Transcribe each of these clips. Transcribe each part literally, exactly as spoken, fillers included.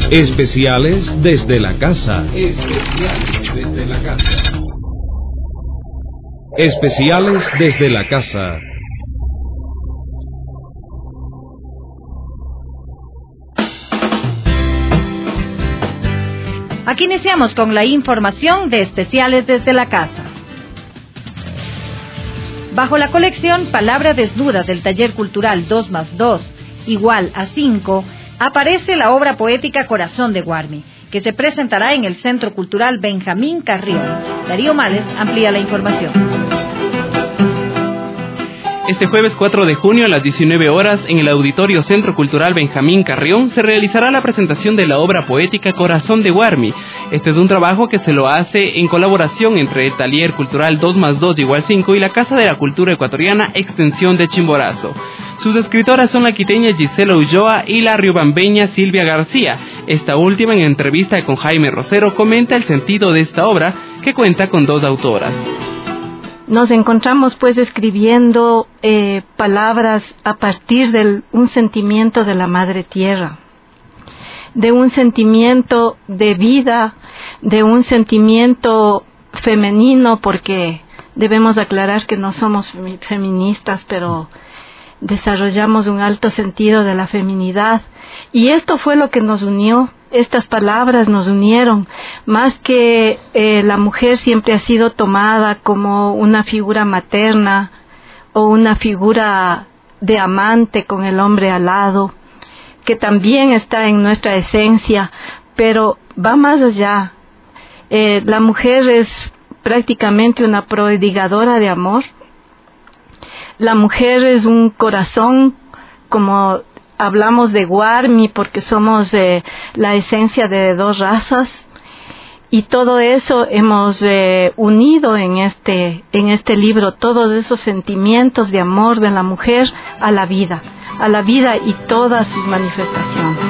Especiales desde la casa. Especiales desde la casa. Especiales desde la casa. Aquí iniciamos con la información de Especiales desde la casa. Bajo la colección Palabra Desnuda del Taller Cultural dos más dos igual a cinco, aparece la obra poética Corazón de Guarmi, que se presentará en el Centro Cultural Benjamín Carrión. Darío Males amplía la información. Este jueves cuatro de junio a las diecinueve horas en el Auditorio Centro Cultural Benjamín Carrión se realizará la presentación de la obra poética Corazón de Guarmi. Este es un trabajo que se lo hace en colaboración entre el Taller Cultural dos más dos igual cinco y la Casa de la Cultura Ecuatoriana Extensión de Chimborazo. Sus escritoras son la quiteña Gisela Ulloa y la riobambeña Silvia García. Esta última, en entrevista con Jaime Rosero, comenta el sentido de esta obra, que cuenta con dos autoras. Nos encontramos pues escribiendo eh, palabras a partir de un sentimiento de la Madre Tierra, de un sentimiento de vida, de un sentimiento femenino, porque debemos aclarar que no somos feministas, pero desarrollamos un alto sentido de la feminidad, y esto fue lo que nos unió. Estas palabras nos unieron, más que eh, la mujer siempre ha sido tomada como una figura materna o una figura de amante con el hombre al lado, que también está en nuestra esencia, pero va más allá. Eh, la mujer es prácticamente una prodigadora de amor. La mujer es un corazón, como hablamos de Guarmi porque somos eh, la esencia de dos razas, y todo eso hemos eh, unido en este en este libro, todos esos sentimientos de amor de la mujer a la vida, a la vida y todas sus manifestaciones.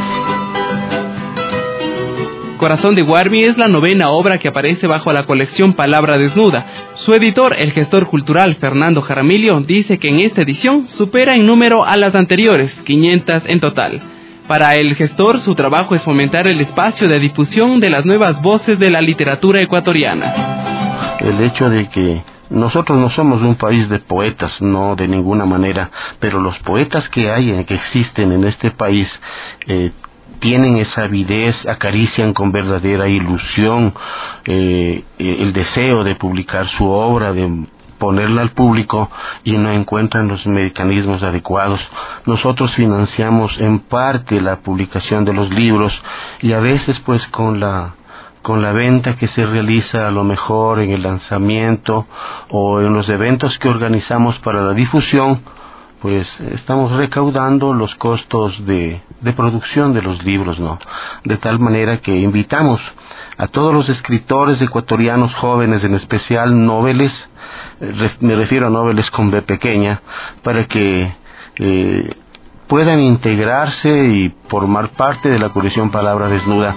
Corazón de Guarmi es la novena obra que aparece bajo la colección Palabra Desnuda. Su editor, el gestor cultural Fernando Jaramillo, dice que en esta edición supera en número a las anteriores, quinientas en total. Para el gestor, su trabajo es fomentar el espacio de difusión de las nuevas voces de la literatura ecuatoriana. El hecho de que nosotros no somos un país de poetas, no de ninguna manera, pero los poetas que hay, que existen en este país, eh, tienen esa avidez, acarician con verdadera ilusión eh, el deseo de publicar su obra, de ponerla al público, y no encuentran los mecanismos adecuados. Nosotros financiamos en parte la publicación de los libros, y a veces pues con la con la venta que se realiza a lo mejor en el lanzamiento o en los eventos que organizamos para la difusión, pues estamos recaudando los costos de, de producción de los libros, ¿no? De tal manera que invitamos a todos los escritores ecuatorianos jóvenes, en especial noveles, eh, me refiero a noveles con B pequeña, para que eh, puedan integrarse y formar parte de la colección Palabra Desnuda.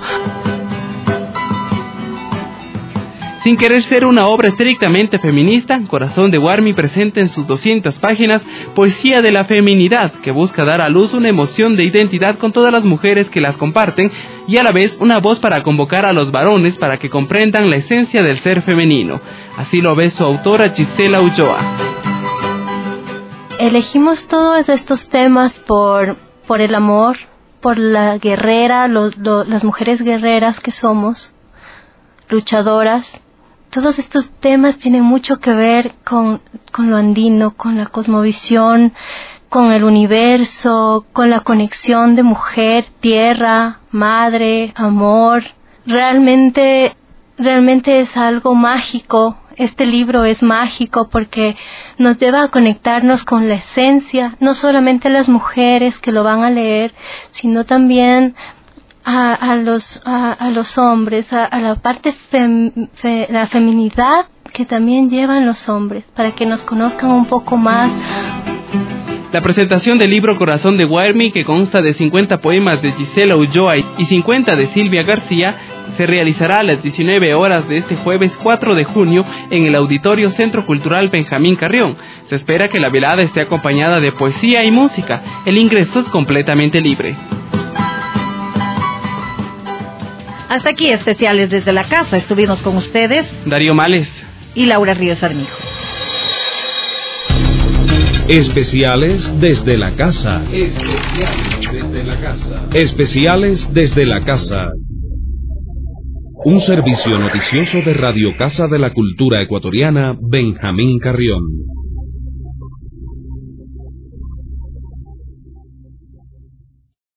Sin querer ser una obra estrictamente feminista, Corazón de Guarmi presenta en sus doscientas páginas poesía de la feminidad, que busca dar a luz una emoción de identidad con todas las mujeres que las comparten, y a la vez una voz para convocar a los varones para que comprendan la esencia del ser femenino. Así lo ve su autora Gisela Ulloa. Elegimos todos estos temas por, por el amor, por la guerrera, los, lo, las mujeres guerreras que somos, luchadoras. Todos estos temas tienen mucho que ver con, con lo andino, con la cosmovisión, con el universo, con la conexión de mujer, tierra, madre, amor. Realmente, realmente es algo mágico. Este libro es mágico porque nos lleva a conectarnos con la esencia, no solamente las mujeres que lo van a leer, sino también A, a los a, a los hombres, a, a la parte fem, fe, la feminidad que también llevan los hombres, para que nos conozcan un poco más. La presentación del libro Corazón de Guarmi, que consta de cincuenta poemas de Gisela Ulloa y cincuenta de Silvia García, se realizará a las diecinueve horas de este jueves cuatro de junio en el Auditorio Centro Cultural Benjamín Carrión. Se espera que la velada esté acompañada de poesía y música. El ingreso es completamente libre. Hasta aquí especiales desde la casa. Estuvimos con ustedes Darío Males y Laura Ríos Armijo. Especiales desde la casa. Especiales desde la casa. Especiales desde la casa. Un servicio noticioso de Radio Casa de la Cultura Ecuatoriana, Benjamín Carrión.